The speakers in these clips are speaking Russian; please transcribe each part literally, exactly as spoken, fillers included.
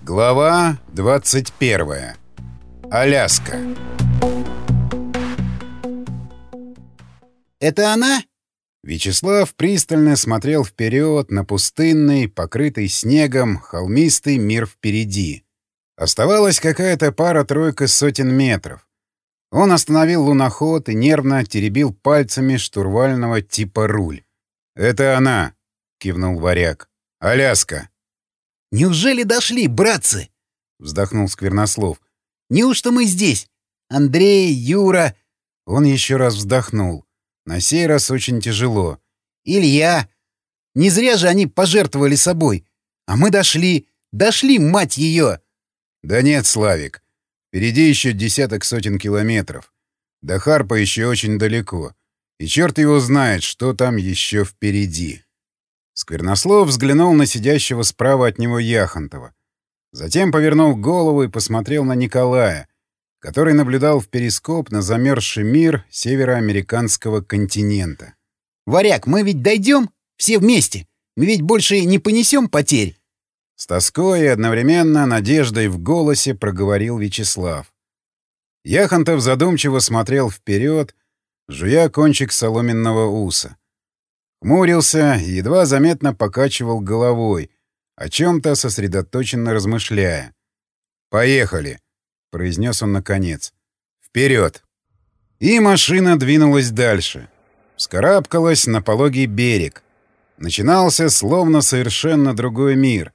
Глава двадцать первая. Аляска. «Это она?» Вячеслав пристально смотрел вперед на пустынный, покрытый снегом, холмистый мир впереди. Оставалась какая-то пара-тройка сотен метров. Он остановил луноход и нервно теребил пальцами штурвального типа руль. «Это она!» — кивнул Варяг. «Аляска!» «Неужели дошли, братцы?» — вздохнул Сквернослов. «Неужто мы здесь? Андрей, Юра...» Он еще раз вздохнул. На сей раз очень тяжело. «Илья! Не зря же они пожертвовали собой. А мы дошли. Дошли, мать ее!» «Да нет, Славик. Впереди еще десяток сотен километров. До Харпа еще очень далеко. И черт его знает, что там еще впереди». Сквернослов взглянул на сидящего справа от него Яхонтова. Затем повернул голову и посмотрел на Николая, который наблюдал в перископ на замерзший мир североамериканского континента. «Варяг, мы ведь дойдем? Все вместе? Мы ведь больше не понесем потерь?» С тоской и одновременно надеждой в голосе проговорил Вячеслав. Яхонтов задумчиво смотрел вперед, жуя кончик соломенного уса. Хмурился и едва заметно покачивал головой, о чем-то сосредоточенно размышляя. «Поехали!» — произнес он наконец. «Вперед!» И машина двинулась дальше. Вскарабкалась на пологий берег. Начинался словно совершенно другой мир.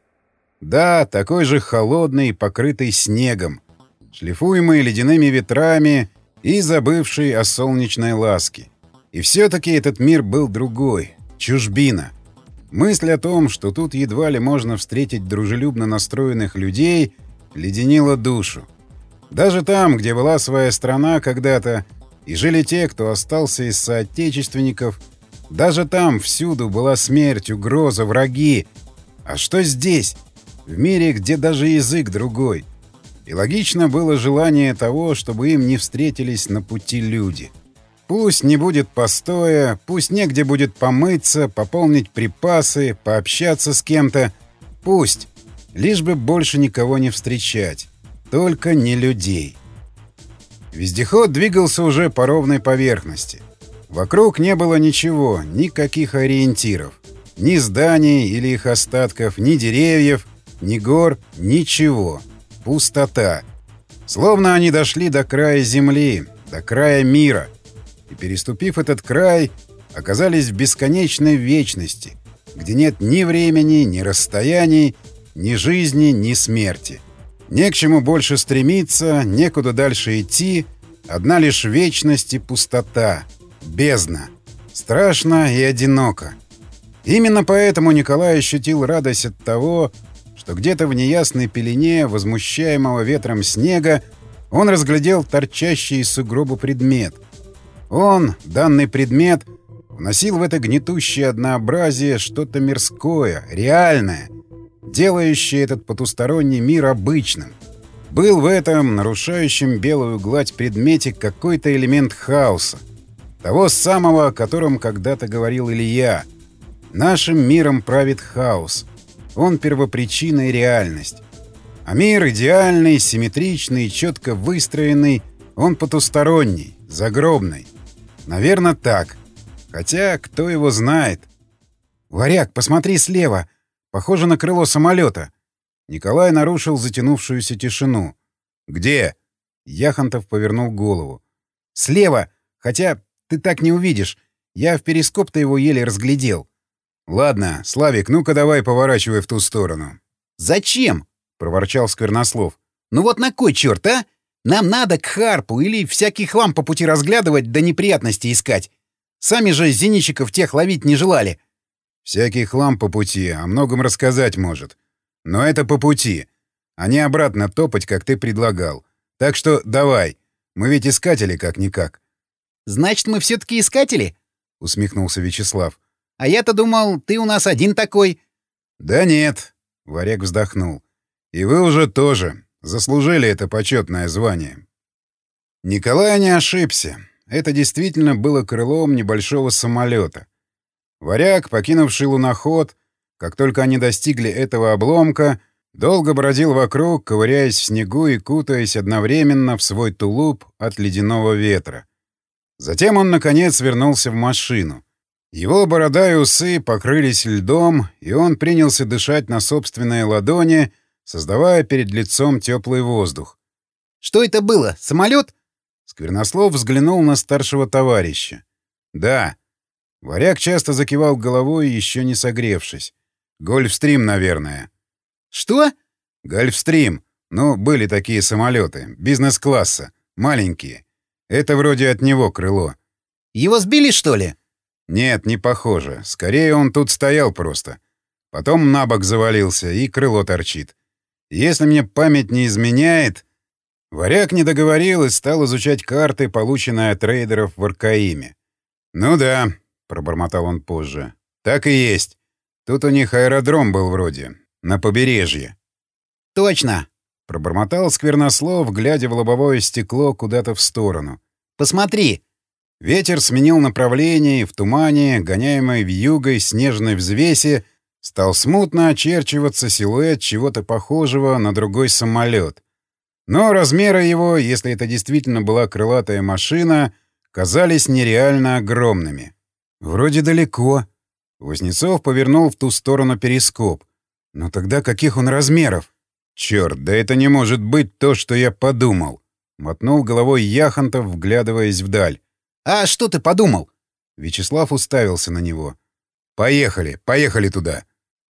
Да, такой же холодный и покрытый снегом, шлифуемый ледяными ветрами и забывший о солнечной ласке. И все-таки этот мир был другой, чужбина. Мысль о том, что тут едва ли можно встретить дружелюбно настроенных людей, леденила душу. Даже там, где была своя страна когда-то, и жили те, кто остался из соотечественников, даже там всюду была смерть, угроза, враги. А что здесь? В мире, где даже язык другой. И логично было желание того, чтобы им не встретились на пути люди. Пусть не будет постоя, пусть негде будет помыться, пополнить припасы, пообщаться с кем-то. Пусть. Лишь бы больше никого не встречать. Только не людей. Вездеход двигался уже по ровной поверхности. Вокруг не было ничего, никаких ориентиров. Ни зданий или их остатков, ни деревьев, ни гор, ничего. Пустота. Словно они дошли до края земли, до края мира. И, переступив этот край, оказались в бесконечной вечности, где нет ни времени, ни расстояний, ни жизни, ни смерти. Не к чему больше стремиться, некуда дальше идти, одна лишь вечность и пустота, бездна. Страшно и одиноко. Именно поэтому Николай ощутил радость от того, что где-то в неясной пелене возмущаемого ветром снега он разглядел торчащий из сугроба предмет. Он, данный предмет, вносил в это гнетущее однообразие что-то мирское, реальное, делающее этот потусторонний мир обычным. Был в этом, нарушающем белую гладь предмете, какой-то элемент хаоса. Того самого, о котором когда-то говорил Илья. Нашим миром правит хаос. Он первопричина и реальность. А мир идеальный, симметричный, четко выстроенный, он потусторонний, загробный. Наверное, так. Хотя, кто его знает. «Варяг, посмотри слева. Похоже на крыло самолета». Николай нарушил затянувшуюся тишину. «Где?» Яхонтов повернул голову. «Слева. Хотя ты так не увидишь. Я в перископ-то его еле разглядел». «Ладно, Славик, ну-ка давай поворачивай в ту сторону». «Зачем?» — проворчал Сквернослов. «Ну вот на кой черт, а? Нам надо к Харпу или всякий хлам по пути разглядывать да неприятности искать. Сами же зенитчиков тех ловить не желали». «Всякий хлам по пути о многом рассказать может. Но это по пути, а не обратно топать, как ты предлагал. Так что давай. Мы ведь искатели как-никак». «Значит, мы все-таки искатели?» — усмехнулся Вячеслав. «А я-то думал, ты у нас один такой». «Да нет», — Варяг вздохнул. «И вы уже тоже. Заслужили это почетное звание». Николай не ошибся. Это действительно было крылом небольшого самолета. Варяг, покинувший луноход, как только они достигли этого обломка, Долго бродил вокруг, ковыряясь в снегу и кутаясь одновременно в свой тулуп от ледяного ветра. Затем он, наконец, вернулся в машину. Его борода и усы покрылись льдом, и он принялся дышать на собственные ладони, создавая перед лицом теплый воздух. «Что это было? Самолет?» Сквернослов взглянул на старшего товарища. «Да». Варяг часто закивал головой, еще не согревшись. «Гольфстрим, наверное». «Что?» «Гольфстрим. Ну, были такие самолеты. Бизнес-класса. Маленькие. Это вроде от него крыло». «Его сбили, что ли?» «Нет, не похоже. Скорее, он тут стоял просто. Потом на бок завалился, и крыло торчит. Если мне память не изменяет...» Варяг не договорил и стал изучать карты, полученные от рейдеров в Аркаиме. «Ну да», — пробормотал он позже. «Так и есть. Тут у них аэродром был вроде. На побережье». «Точно!» — пробормотал Сквернослов, глядя в лобовое стекло куда-то в сторону. «Посмотри!» Ветер сменил направление, и в тумане, гоняемой вьюгой снежной взвеси, стал смутно очерчиваться силуэт чего-то похожего на другой самолет. Но размеры его, если это действительно была крылатая машина, казались нереально огромными. «Вроде далеко». Вознецов повернул в ту сторону перископ. «Но тогда каких он размеров?» «Чёрт, да это не может быть то, что я подумал!» — мотнул головой Яхонтов, вглядываясь вдаль. «А что ты подумал?» Вячеслав уставился на него. «Поехали, поехали туда!»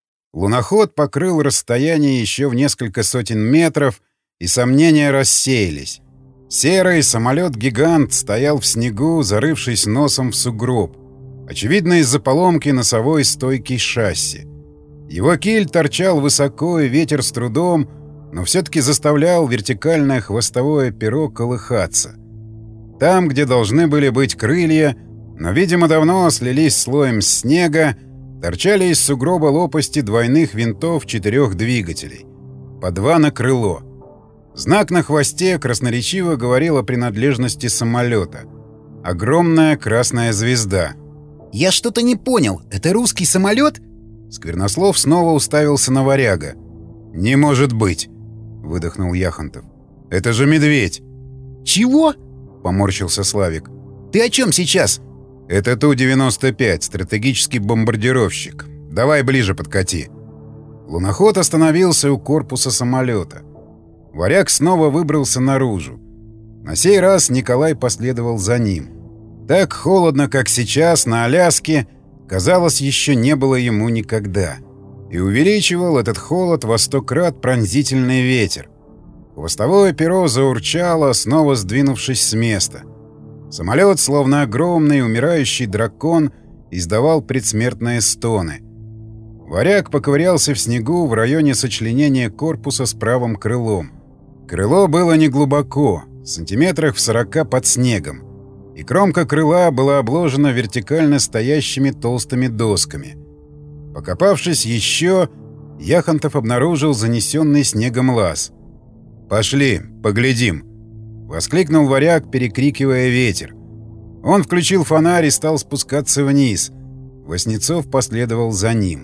Луноход покрыл расстояние еще в несколько сотен метров, и сомнения рассеялись. Серый самолет-гигант стоял в снегу, зарывшись носом в сугроб. Очевидно, из-за поломки носовой стойки шасси. Его киль торчал высоко, и ветер с трудом, но все-таки заставлял вертикальное хвостовое перо колыхаться. Там, где должны были быть крылья, но, видимо, давно слились слоем снега, торчали из сугроба лопасти двойных винтов четырех двигателей. По два на крыло. Знак на хвосте красноречиво говорил о принадлежности самолета. Огромная красная звезда. «Я что-то не понял. Это русский самолет?» Сквернослов снова уставился на Варяга. «Не может быть!» — выдохнул Яхонтов. «Это же медведь!» «Чего?» — поморщился Славик. «Ты о чем сейчас?» «Это Ту девяносто пять, стратегический бомбардировщик. Давай ближе подкати». Луноход остановился у корпуса самолета. Варяг снова выбрался наружу. На сей раз Николай последовал за ним. Так холодно, как сейчас, на Аляске, казалось, еще не было ему никогда. И увеличивал этот холод во сто крат пронзительный ветер. Хвостовое перо заурчало, снова сдвинувшись с места. Самолет, словно огромный умирающий дракон, издавал предсмертные стоны. Варяг поковырялся в снегу в районе сочленения корпуса с правым крылом. Крыло было неглубоко, сантиметрах в сорока под снегом, и кромка крыла была обложена вертикально стоящими толстыми досками. Покопавшись еще, Яхонтов обнаружил занесенный снегом лаз. «Пошли, поглядим!» — воскликнул Варяг, перекрикивая ветер. Он включил фонарь и стал спускаться вниз. Воснецов последовал за ним.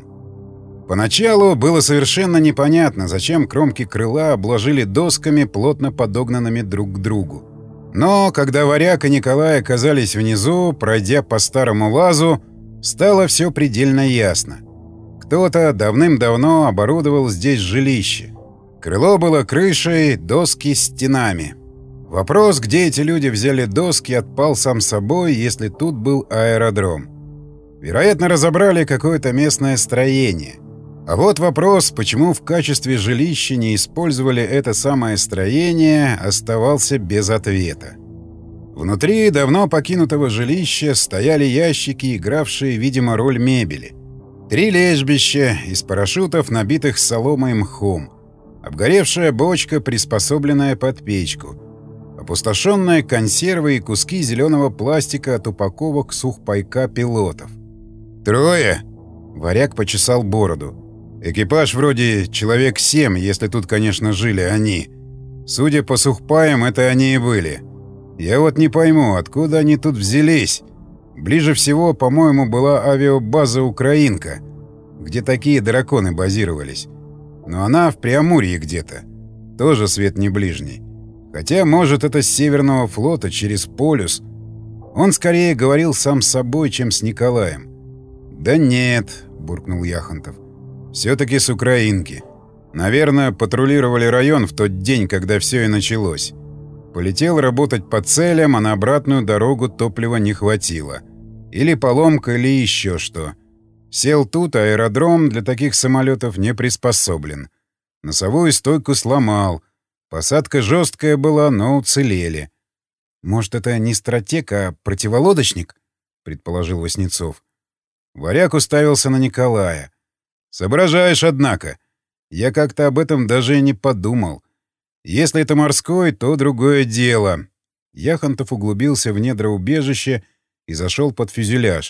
Поначалу было совершенно непонятно, зачем кромки крыла обложили досками, плотно подогнанными друг к другу. Но когда Варяг и Николай оказались внизу, пройдя по старому лазу, стало все предельно ясно. Кто-то давным-давно оборудовал здесь жилище. Крыло было крышей, доски — стенами. Вопрос, где эти люди взяли доски, отпал сам собой, если тут был аэродром. Вероятно, разобрали какое-то местное строение. А вот вопрос, почему в качестве жилища не использовали это самое строение, оставался без ответа. Внутри давно покинутого жилища стояли ящики, игравшие, видимо, роль мебели. Три лежбища из парашютов, набитых соломой и мхом. Обгоревшая бочка, приспособленная под печку. Опустошенные консервы и куски зеленого пластика от упаковок сухпайка пилотов. «Трое?» — Варяг почесал бороду. «Экипаж вроде человек семь, если тут, конечно, жили они. Судя по сухпаям, это они и были. Я вот не пойму, откуда они тут взялись. Ближе всего, по-моему, была авиабаза «Украинка», где такие драконы базировались. Но она в Преамурье где-то. Тоже свет не ближний. Хотя, может, это с Северного флота через полюс. Он скорее говорил сам с собой, чем с Николаем. «Да нет», — буркнул Яхонтов. «Все-таки с Украинки. Наверное, патрулировали район в тот день, когда все и началось. Полетел работать по целям, а на обратную дорогу топлива не хватило. Или поломка, или еще что. Сел тут, а аэродром для таких самолетов не приспособлен. Носовую стойку сломал. Посадка жесткая была, но уцелели». «Может, это не стратег, а противолодочник?» — предположил Васнецов. Варяг уставился на Николая. «Соображаешь, однако. Я как-то об этом даже и не подумал. Если это морской, то другое дело». Яхонтов углубился в недра убежища и зашел под фюзеляж.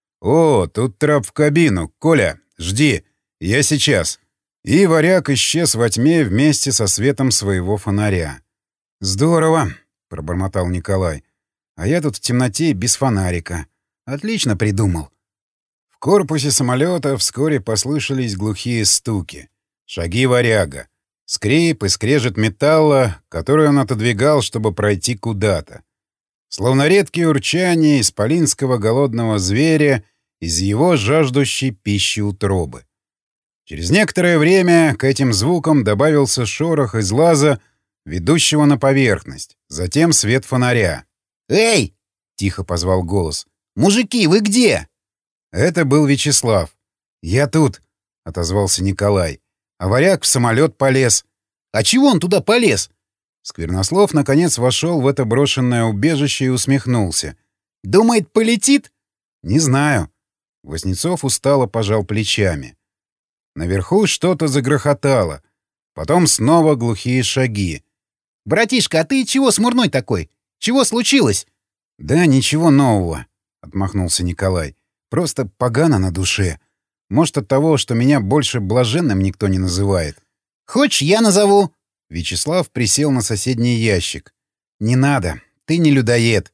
«О, тут трап в кабину. Коля, жди. Я сейчас». И Варяг исчез во тьме вместе со светом своего фонаря. «Здорово», — пробормотал Николай. «А я тут в темноте без фонарика. Отлично придумал». В корпусе самолета вскоре послышались глухие стуки. Шаги Варяга. Скрип и скрежет металла, который он отодвигал, чтобы пройти куда-то. Словно редкие урчания исполинского голодного зверя из его жаждущей пищи утробы. Через некоторое время к этим звукам добавился шорох из лаза, ведущего на поверхность, затем свет фонаря. «Эй!» — тихо позвал голос. «Мужики, вы где?» Это был Вячеслав. «Я тут», — отозвался Николай. А Варяг в самолет полез. «А чего он туда полез?» Сквернослов наконец вошел в это брошенное убежище и усмехнулся. «Думает, полетит?» «Не знаю». Васнецов устало пожал плечами. Наверху что-то загрохотало. Потом снова глухие шаги. «Братишка, а ты чего смурной такой? Чего случилось?» «Да ничего нового», — отмахнулся Николай. «Просто погано на душе. Может, от того, что меня больше блаженным никто не называет». «Хочешь, я назову?» Вячеслав присел на соседний ящик. «Не надо. Ты не людоед».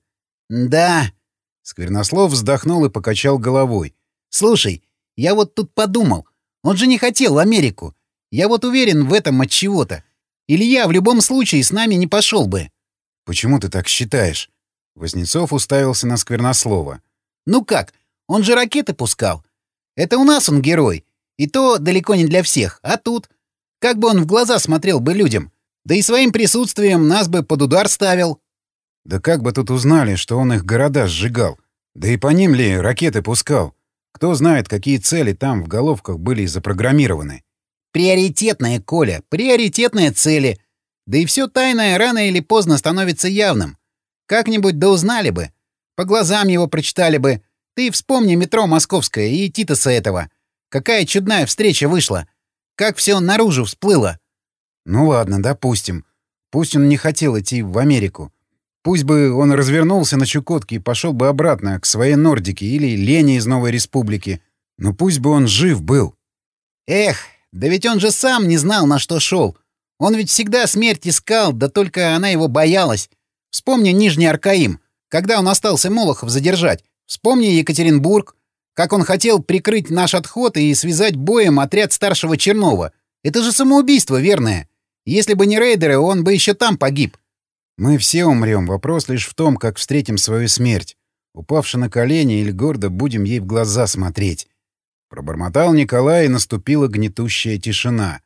«Да». Сквернослов вздохнул и покачал головой. «Слушай, я вот тут подумал. Он же не хотел в Америку. Я вот уверен в этом от чего-то. Илья в любом случае с нами не пошел бы». «Почему ты так считаешь?» Васнецов уставился на Сквернослова. «Ну как? Он же ракеты пускал. Это у нас он герой. И то далеко не для всех. А тут? Как бы он в глаза смотрел бы людям? Да и своим присутствием нас бы под удар ставил». «Да как бы тут узнали, что он их города сжигал? Да и по ним ли ракеты пускал? Кто знает, какие цели там в головках были запрограммированы?» «Приоритетные, Коля, приоритетные цели. Да и все тайное рано или поздно становится явным. Как-нибудь да узнали бы. По глазам его прочитали бы. Ты вспомни метро Московское и Титоса этого. Какая чудная встреча вышла. Как все наружу всплыло». «Ну ладно, допустим. Пусть он не хотел идти в Америку. Пусть бы он развернулся на Чукотке и пошел бы обратно к своей Нордике или Лене из Новой Республики. Но пусть бы он жив был». «Эх, да ведь он же сам не знал, на что шел. Он ведь всегда смерть искал, да только она его боялась. Вспомни Нижний Аркаим, когда он остался Молохов задержать. Вспомни Екатеринбург, как он хотел прикрыть наш отход и связать боем отряд старшего Чернова. Это же самоубийство верное. Если бы не рейдеры, он бы еще там погиб». «Мы все умрем. Вопрос лишь в том, как встретим свою смерть. Упавши на колени или гордо будем ей в глаза смотреть». Пробормотал Николай, и наступила гнетущая тишина.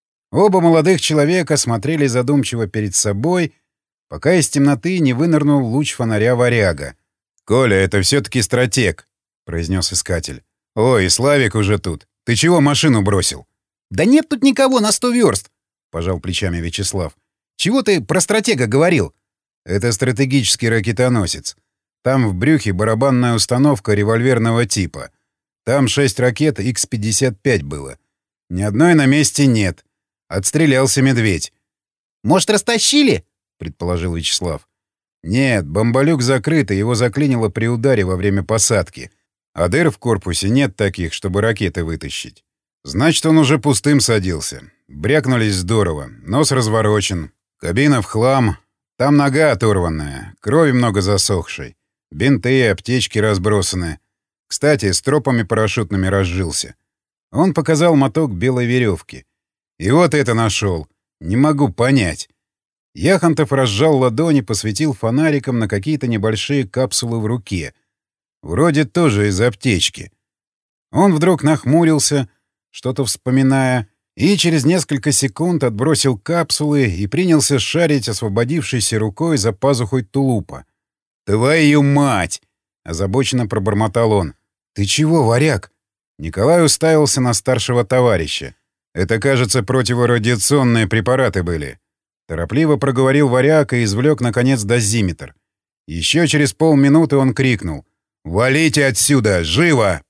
Оба молодых человека смотрели задумчиво перед собой, пока из темноты не вынырнул луч фонаря Варяга. «Коля, это все-таки стратег», — произнес искатель. «Ой, и Славик уже тут. Ты чего машину бросил?» «Да нет тут никого на сто верст», — пожал плечами Вячеслав. «Чего ты про стратега говорил?» «Это стратегический ракетоносец. Там в брюхе барабанная установка револьверного типа. Там шесть ракет икс пятьдесят пять было. Ни одной на месте нет. Отстрелялся медведь». «Может, растащили?» — предположил Вячеслав. «Нет, бомболюк закрыт, и его заклинило при ударе во время посадки. А дыр в корпусе нет таких, чтобы ракеты вытащить. Значит, он уже пустым садился. Брякнулись здорово. Нос разворочен. Кабина в хлам. Там нога оторванная. Крови много засохшей. Бинты и аптечки разбросаны. Кстати, с тропами парашютными разжился». Он показал моток белой веревки. И вот это нашел. Не могу понять. Яхонтов разжал ладони, посветил фонариком на какие-то небольшие капсулы в руке. Вроде тоже из аптечки. Он вдруг нахмурился, что-то вспоминая, и через несколько секунд отбросил капсулы и принялся шарить освободившейся рукой за пазухой тулупа. «Твою мать!» — озабоченно пробормотал он. «Ты чего, варяг?» Николай уставился на старшего товарища. «Это, кажется, противорадиационные препараты были». Торопливо проговорил варяг и извлек, наконец, дозиметр. Еще через полминуты он крикнул: «Валите отсюда! Живо!»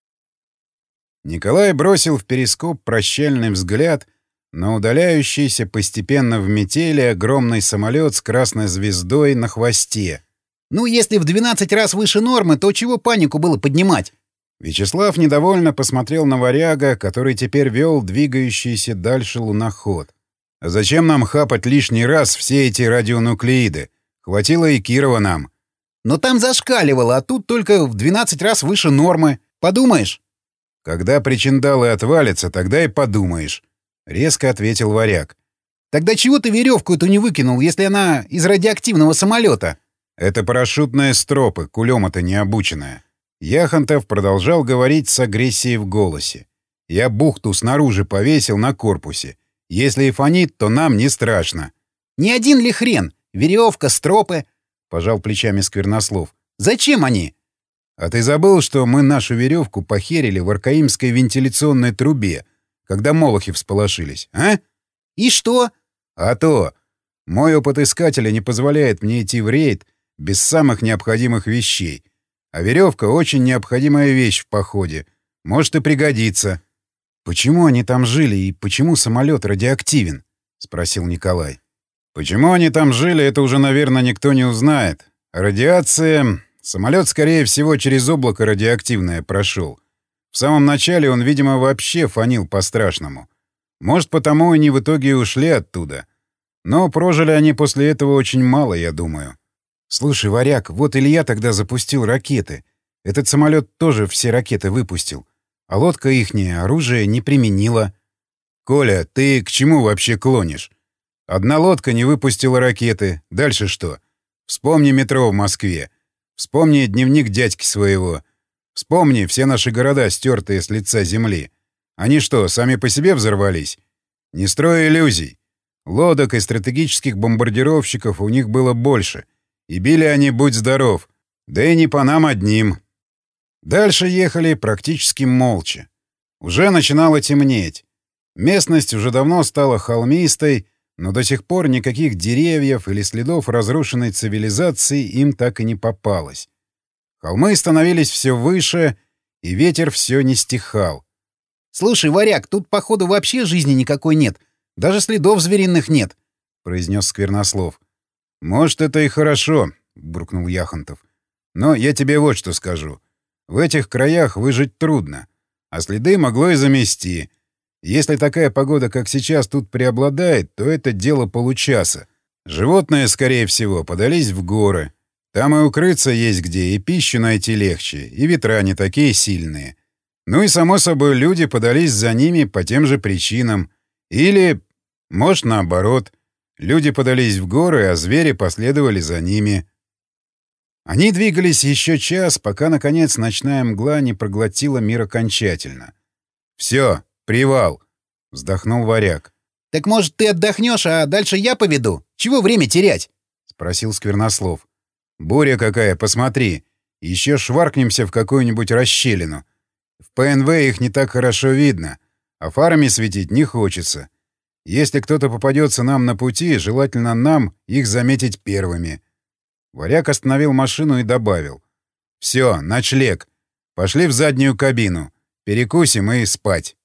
Николай бросил в перископ прощальный взгляд на удаляющийся постепенно в метели огромный самолет с красной звездой на хвосте. «Ну, если в двенадцать раз выше нормы, то чего панику было поднимать?» Вячеслав недовольно посмотрел на варяга, который теперь вел двигающийся дальше луноход. «А зачем нам хапать лишний раз все эти радионуклеиды? Хватило и Кирова нам». «Но там зашкаливало, а тут только в двенадцать раз выше нормы. Подумаешь?» «Когда причиндалы отвалятся, тогда и подумаешь», — резко ответил варяг. «Тогда чего ты веревку эту не выкинул, если она из радиоактивного самолета?» «Это парашютные стропы, кулема-то необученная». Яхонтов продолжал говорить с агрессией в голосе. «Я бухту снаружи повесил на корпусе. Если и фонит, то нам не страшно». «Не один ли хрен? Веревка, стропы?» — пожал плечами Сквернослов. «Зачем они?» «А ты забыл, что мы нашу веревку похерили в аркаимской вентиляционной трубе, когда молохи всполошились, а?» «И что?» «А то! Мой опыт искателя не позволяет мне идти в рейд без самых необходимых вещей. А веревка — очень необходимая вещь в походе. Может и пригодится». «Почему они там жили и почему самолет радиоактивен?» — спросил Николай. «Почему они там жили, это уже, наверное, никто не узнает. Радиация... Самолет, скорее всего, через облако радиоактивное прошел. В самом начале он, видимо, вообще фонил по-страшному. Может, потому они в итоге ушли оттуда. Но прожили они после этого очень мало, я думаю». «Слушай, варяг, вот Илья тогда запустил ракеты. Этот самолет тоже все ракеты выпустил. А лодка ихняя оружие не применила». «Коля, ты к чему вообще клонишь? Одна лодка не выпустила ракеты. Дальше что? Вспомни метро в Москве. Вспомни дневник дядьки своего. Вспомни все наши города, стертые с лица земли. Они что, сами по себе взорвались? Не строй иллюзий. Лодок и стратегических бомбардировщиков у них было больше. И били они, будь здоров. Да и не по нам одним». Дальше ехали практически молча. Уже начинало темнеть. Местность уже давно стала холмистой, но до сих пор никаких деревьев или следов разрушенной цивилизации им так и не попалось. Холмы становились все выше, и ветер все не стихал. «Слушай, варяг, тут, походу, вообще жизни никакой нет. Даже следов звериных нет», — произнес Сквернослов. «Может, это и хорошо», — буркнул Яхонтов. «Но я тебе вот что скажу. В этих краях выжить трудно, а следы могло и замести. Если такая погода, как сейчас, тут преобладает, то это дело получаса. Животные, скорее всего, подались в горы. Там и укрыться есть где, и пищу найти легче, и ветра не такие сильные. Ну и, само собой, люди подались за ними по тем же причинам. Или, может, наоборот, люди подались в горы, а звери последовали за ними». Они двигались еще час, пока, наконец, ночная мгла не проглотила мир окончательно. «Все, привал!» — вздохнул варяг. «Так, может, ты отдохнешь, а дальше я поведу? Чего время терять?» — спросил Сквернослов. «Буря какая, посмотри. Еще шваркнемся в какую-нибудь расщелину. В ПНВ их не так хорошо видно, а фарами светить не хочется. Если кто-то попадется нам на пути, желательно нам их заметить первыми». Варяг остановил машину и добавил. «Все, ночлег. Пошли в заднюю кабину. Перекусим и спать».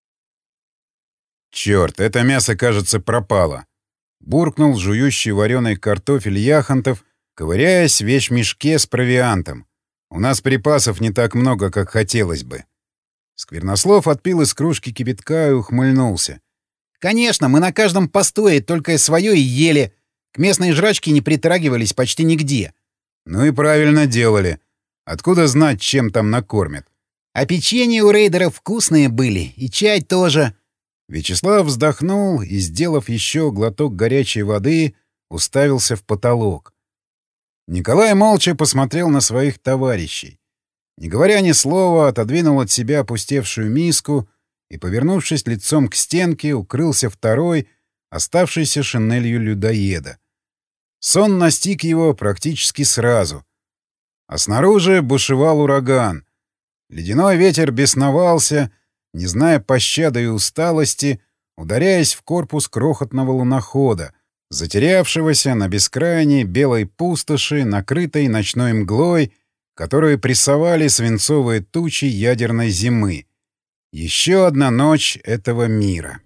«Черт, это мясо, кажется, пропало», — буркнул жующий вареный картофель Яхонтов, ковыряясь в вещмешке с провиантом. «У нас припасов не так много, как хотелось бы». Сквернослов отпил из кружки кипятка и ухмыльнулся. «Конечно, мы на каждом постое только свое и ели. К местной жрачке не притрагивались почти нигде». «Ну и правильно делали. Откуда знать, чем там накормят?» «А печенье у рейдеров вкусные были, и чай тоже». Вячеслав вздохнул и, сделав еще глоток горячей воды, уставился в потолок. Николай молча посмотрел на своих товарищей. Не говоря ни слова, отодвинул от себя опустевшую миску и, повернувшись лицом к стенке, укрылся второй, оставшейся шинелью людоеда. Сон настиг его практически сразу. А снаружи бушевал ураган. Ледяной ветер бесновался, не зная пощады и усталости, ударяясь в корпус крохотного лунохода, затерявшегося на бескрайней белой пустоши, накрытой ночной мглой, которую прессовали свинцовые тучи ядерной зимы. Еще одна ночь этого мира.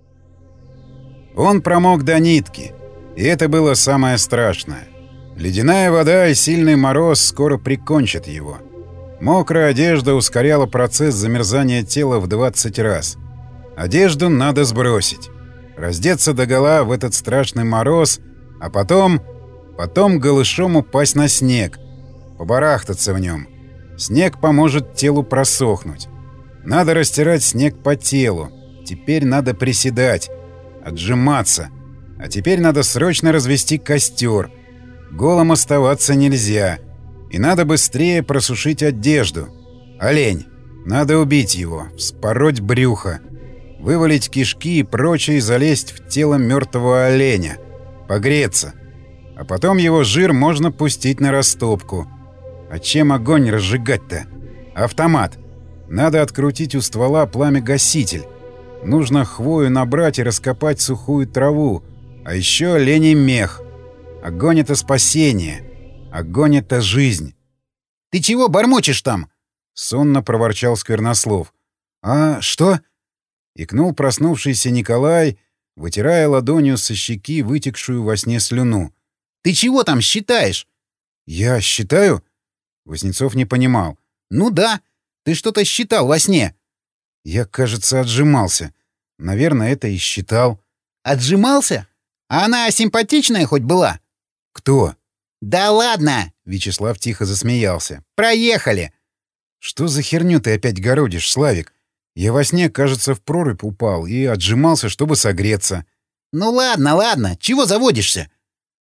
Он промок до нитки, и это было самое страшное. Ледяная вода и сильный мороз скоро прикончат его. Мокрая одежда ускоряла процесс замерзания тела в двадцать раз. Одежду надо сбросить. Раздеться догола в этот страшный мороз, а потом... потом голышом упасть на снег, побарахтаться в нем. Снег поможет телу просохнуть. Надо растирать снег по телу. Теперь надо приседать, отжиматься. А теперь надо срочно развести костер. Голым оставаться нельзя. И надо быстрее просушить одежду. Олень. Надо убить его, вспороть брюхо, вывалить кишки и прочее, залезть в тело мертвого оленя. Погреться. А потом его жир можно пустить на растопку. А чем огонь разжигать-то? Автомат. Надо открутить у ствола пламя-гаситель. Нужно хвою набрать и раскопать сухую траву. А еще оленей мех. Огонь — это спасение. Огонь — это жизнь. — Ты чего бормочешь там? — сонно проворчал Сквернослов. — А что? — икнул проснувшийся Николай, вытирая ладонью со щеки вытекшую во сне слюну. — Ты чего там считаешь? — Я считаю? Воснецов не понимал. — Ну да. Ты что-то считал во сне. — Я, кажется, отжимался. Наверное, это и считал. — Отжимался? А она симпатичная хоть была? — Кто? — Да ладно! — Вячеслав тихо засмеялся. — Проехали! — Что за херню ты опять городишь, Славик? Я во сне, кажется, в прорубь упал и отжимался, чтобы согреться. — Ну ладно, ладно. Чего заводишься?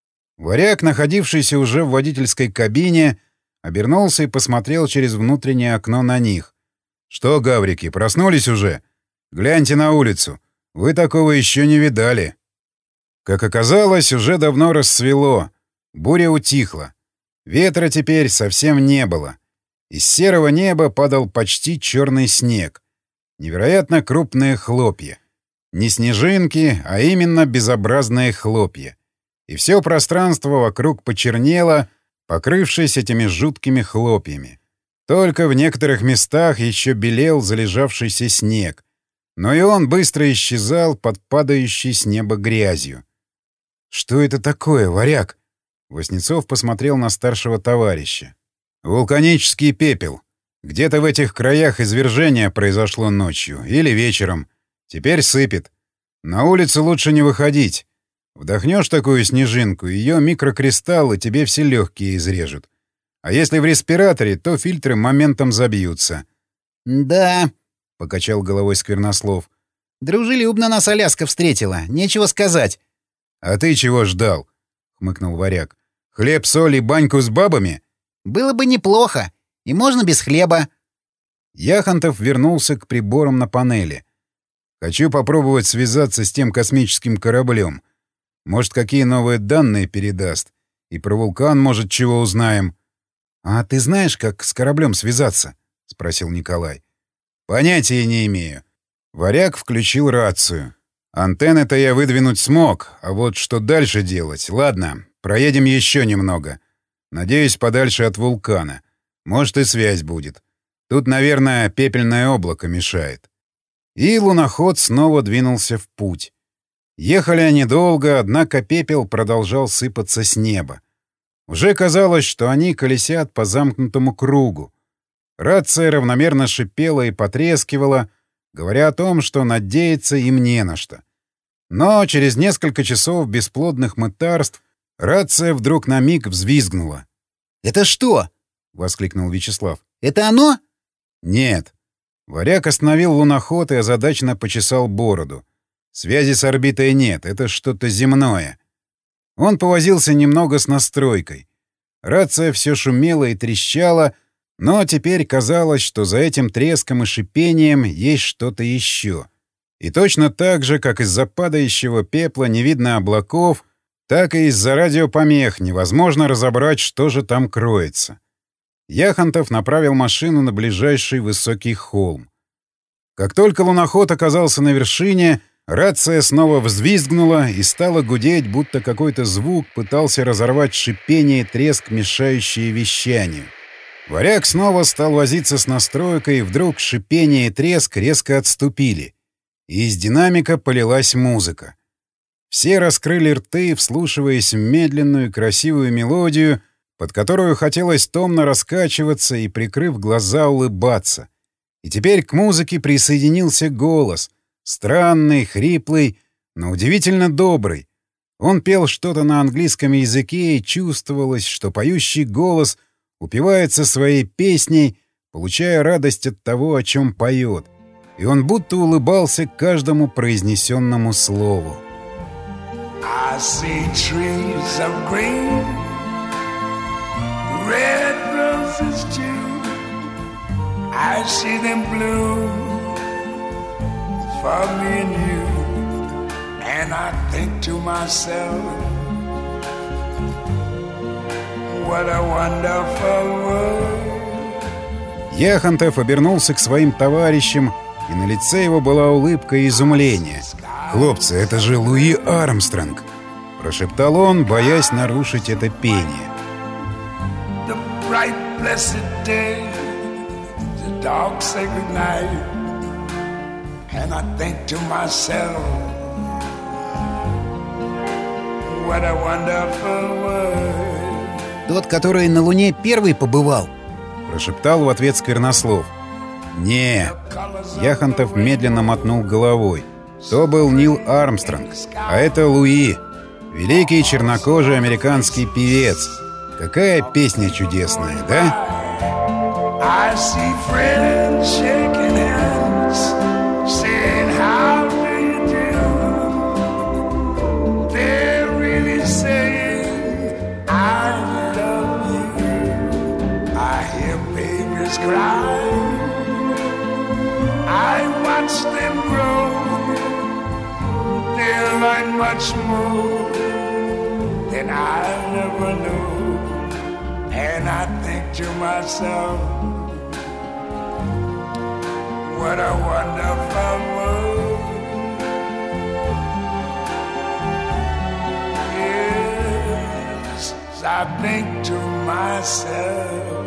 Варяг, находившийся уже в водительской кабине, обернулся и посмотрел через внутреннее окно на них. — Что, гаврики, проснулись уже? Гляньте на улицу. Вы такого еще не видали. Как оказалось, уже давно рассвело. Буря утихла. Ветра теперь совсем не было. Из серого неба падал почти черный снег. Невероятно крупные хлопья. Не снежинки, а именно безобразные хлопья. И все пространство вокруг почернело, покрывшись этими жуткими хлопьями. Только в некоторых местах еще белел залежавшийся снег. Но и он быстро исчезал под падающей с неба грязью. «Что это такое, Варяг?» Воснецов посмотрел на старшего товарища. «Вулканический пепел. Где-то в этих краях извержение произошло ночью или вечером. Теперь сыпет. На улицу лучше не выходить. Вдохнешь такую снежинку, ее микрокристаллы тебе все легкие изрежут. А если в респираторе, то фильтры моментом забьются». «Да», — покачал головой Сквернослов. «Дружелюбно нас Аляска встретила. Нечего сказать». «А ты чего ждал?» — хмыкнул Варяг. «Хлеб, соль и баньку с бабами?» «Было бы неплохо. И можно без хлеба». Яхонтов вернулся к приборам на панели. «Хочу попробовать связаться с тем космическим кораблем. Может, какие новые данные передаст. И про вулкан, может, чего узнаем». «А ты знаешь, как с кораблем связаться?» — спросил Николай. «Понятия не имею». Варяг включил рацию. «Антенны-то я выдвинуть смог, а вот что дальше делать? Ладно, проедем еще немного. Надеюсь, подальше от вулкана. Может, и связь будет. Тут, наверное, пепельное облако мешает». И луноход снова двинулся в путь. Ехали они долго, однако пепел продолжал сыпаться с неба. Уже казалось, что они колесят по замкнутому кругу. Рация равномерно шипела и потрескивала, говоря о том, что надеяться им не на что. Но через несколько часов бесплодных мытарств рация вдруг на миг взвизгнула. «Это что?» — воскликнул Вячеслав. «Это оно?» «Нет». Варяг остановил луноход и озадаченно почесал бороду. Связи с орбитой нет, это что-то земное. Он повозился немного с настройкой. Рация все шумела и трещала, но теперь казалось, что за этим треском и шипением есть что-то еще. И точно так же, как из-за падающего пепла не видно облаков, так и из-за радиопомех невозможно разобрать, что же там кроется. Яхонтов направил машину на ближайший высокий холм. Как только луноход оказался на вершине, рация снова взвизгнула и стала гудеть, будто какой-то звук пытался разорвать шипение и треск, мешающие вещанию. Варяг снова стал возиться с настройкой, и вдруг шипение и треск резко отступили. И из динамика полилась музыка. Все раскрыли рты, вслушиваясь в медленную и красивую мелодию, под которую хотелось томно раскачиваться и, прикрыв глаза, улыбаться. И теперь к музыке присоединился голос, странный, хриплый, но удивительно добрый. Он пел что-то на английском языке, и чувствовалось, что поющий голос упивается своей песней, получая радость от того, о чем поет. И он будто улыбался каждому произнесенному слову. I see trees of green, red roses too. I see them bloom for me and you. And I think to myself, what a wonderful world. Яхонтов обернулся к своим товарищам, и на лице его была улыбка и изумление. «Хлопцы, это же Луи Армстронг!» — прошептал он, боясь нарушить это пение. The bright blessed day, the dark sacred night, and I think to myself, what a wonderful world. Тот, который на Луне первый побывал, — прошептал в ответ Сквернослов. «Не». Яхонтов медленно мотнул головой. То был Нил Армстронг, а это Луи, великий чернокожий американский певец. Какая песня чудесная, да? I see friends shaking hands, saying how do you do? They're really saying I love you. I hear babies cry, I watch them grow. They'll learn much more than I never knew. And I think to myself, what a wonderful world. Yes, I think to myself,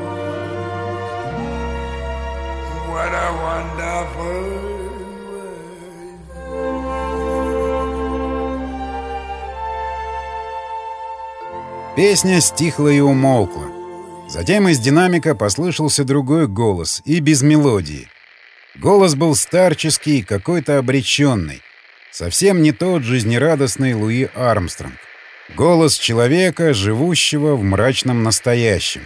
what a wonderful world. Песня стихла и умолкла. Затем из динамика послышался другой голос, и без мелодии. Голос был старческий, какой-то обреченный. Совсем не тот жизнерадостный Луи Армстронг. Голос человека, живущего в мрачном настоящем.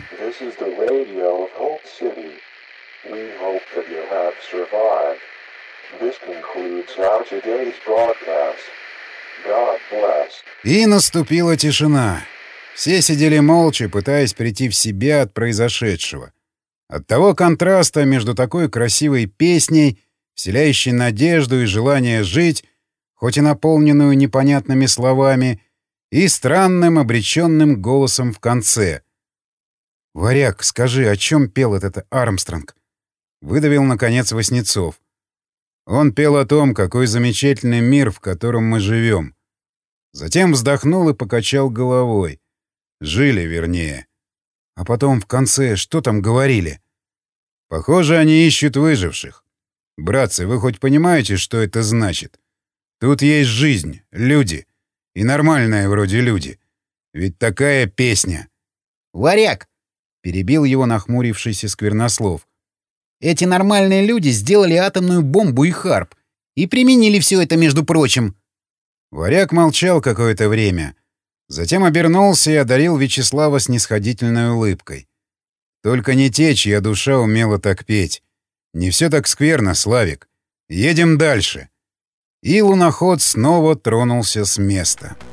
И наступила тишина. Все сидели молча, пытаясь прийти в себя от произошедшего. От того контраста между такой красивой песней, вселяющей надежду и желание жить, хоть и наполненную непонятными словами, и странным обреченным голосом в конце. «Варяг, скажи, о чем пел этот Армстронг?» — выдавил, наконец, Васнецов. Он пел о том, какой замечательный мир, в котором мы живем. Затем вздохнул и покачал головой. Жили, вернее. А потом в конце что там говорили? Похоже, они ищут выживших. Братцы, вы хоть понимаете, что это значит? Тут есть жизнь, люди. И нормальные вроде люди. Ведь такая песня. «Варяг!» — перебил его нахмурившийся Сквернослов. «Эти нормальные люди сделали атомную бомбу и харп. И применили все это, между прочим». Варяг молчал какое-то время. Затем обернулся и одарил Вячеслава снисходительной улыбкой. «Только не те, чья душа умела так петь. Не все так скверно, Славик. Едем дальше». И луноход снова тронулся с места.